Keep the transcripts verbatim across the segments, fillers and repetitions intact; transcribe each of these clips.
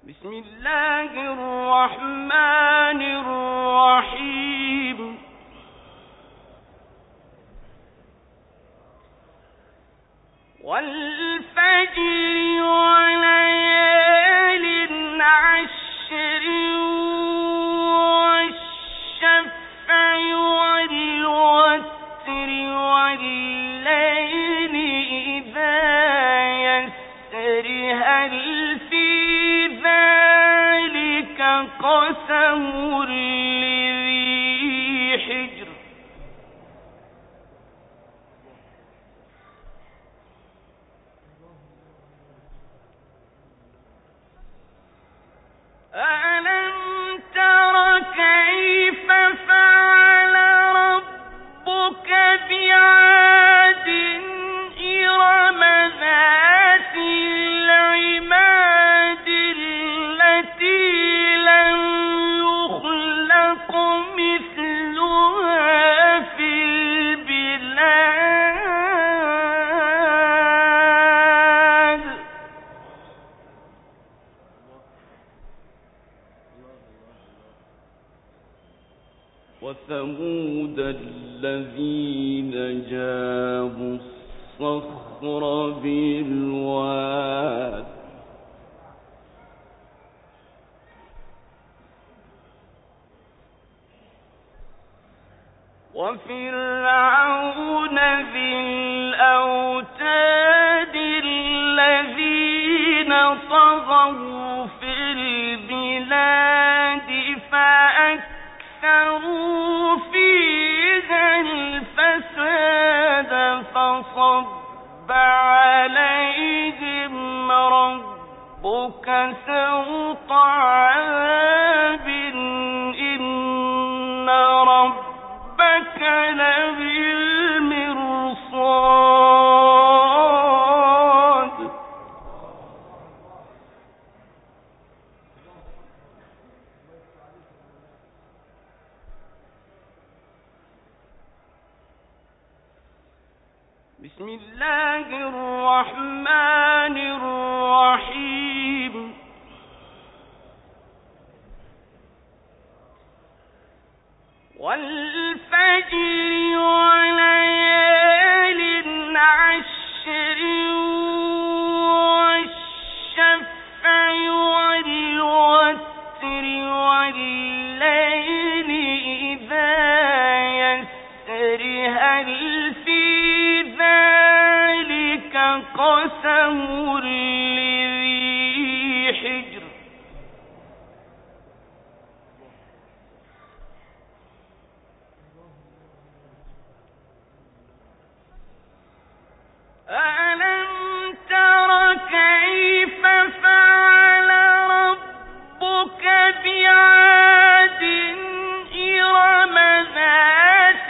بسم الله الرحمن الرحيم. والفجر وليال عشر والشفع والوتر والليل إذا يسر هل في ذلك قسم لذي حجر. ألم تر كيف فعل ربك بعاد إرم ذات العماد التي لم يخلق مثلها في البلاد. وثمود الذين جابوا الصخر بالواد وفرعون ذي الأوتاد الذين طغوا في البلاد فأكثروا فيها الفساد فصب عليهم ربك سوط عذاب إن ربك لبالمرصاد. بسم الله الرحمن الرحيم. والفجر وليال عشر والشفع والوتر والليل إذا يسر هل في ذلك قسم لذي حجر. ألم تر كيف فعل ربك بعاد إرم ذات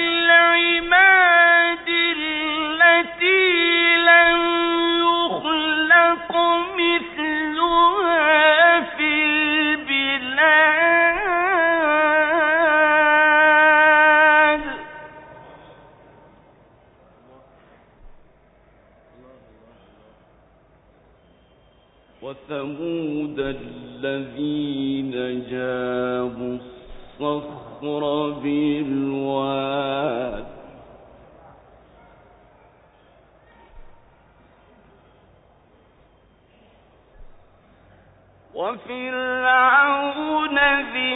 العماد التي لم يخلق مثلها في البلاد. وثمود الذين جابوا الصخر بالواد وفرعون ذي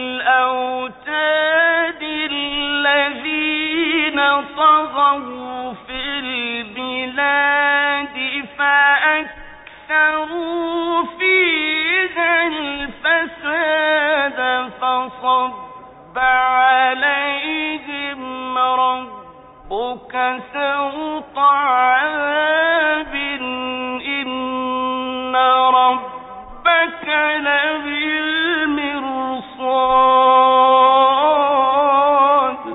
الأوتاد الذين طغوا في البلاد فأكثروا فيها الفساد فصب عليهم ربك سوط عذاب إن ربك لبالمرصاد.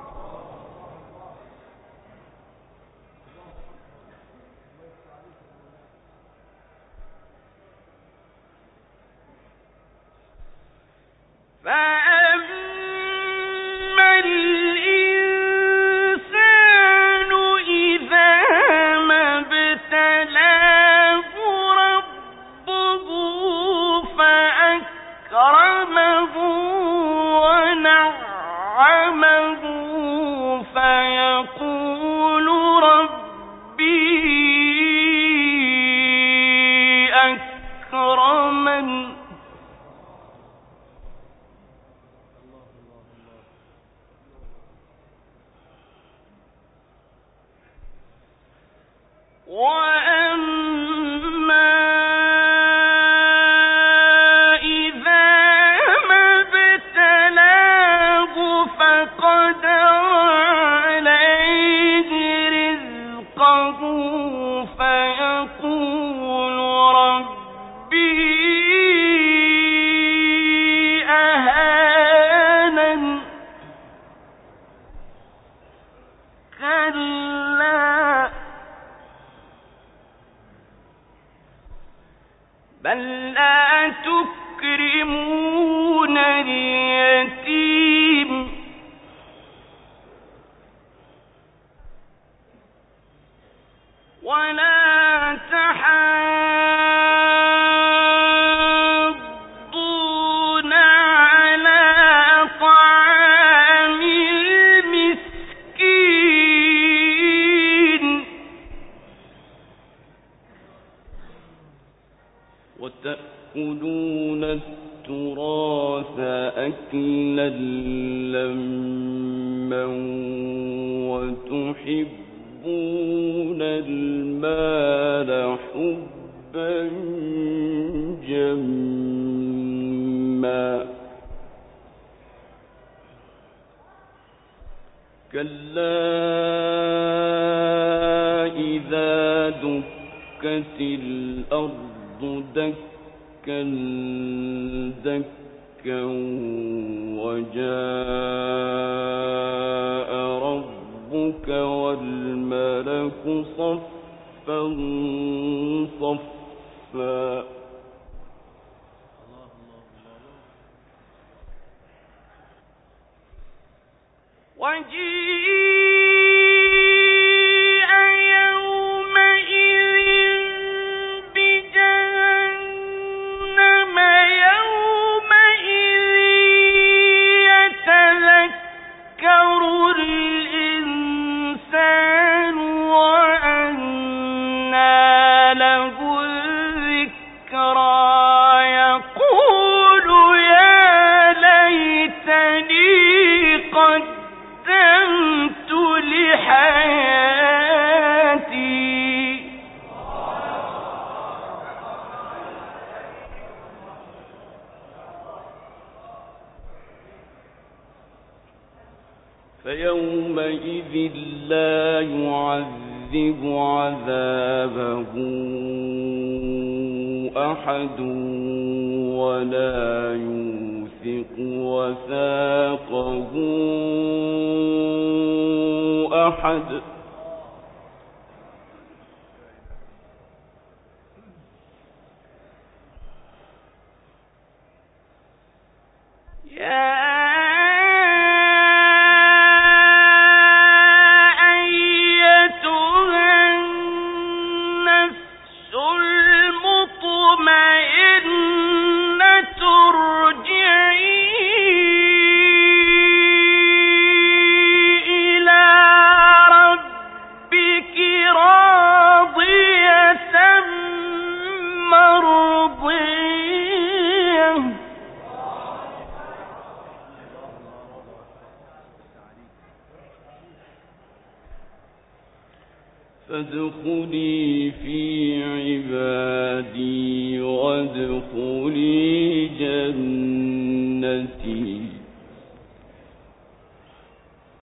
فأما الإنسان إذا ما بل لا تكرمون اليتيم ولا تحاضون على طعام المسكين وتأكلون التراث أكلا لما وتحبون المال حبا جما كلا إذا دكت الأرض دكا دكا وجاء ربك والملك صفا صفا وجيء فيومئذ لا يعذب عذابه أحد ولا يوثق وثاقه أحد فادخلي في عبادي وادخلي جنتي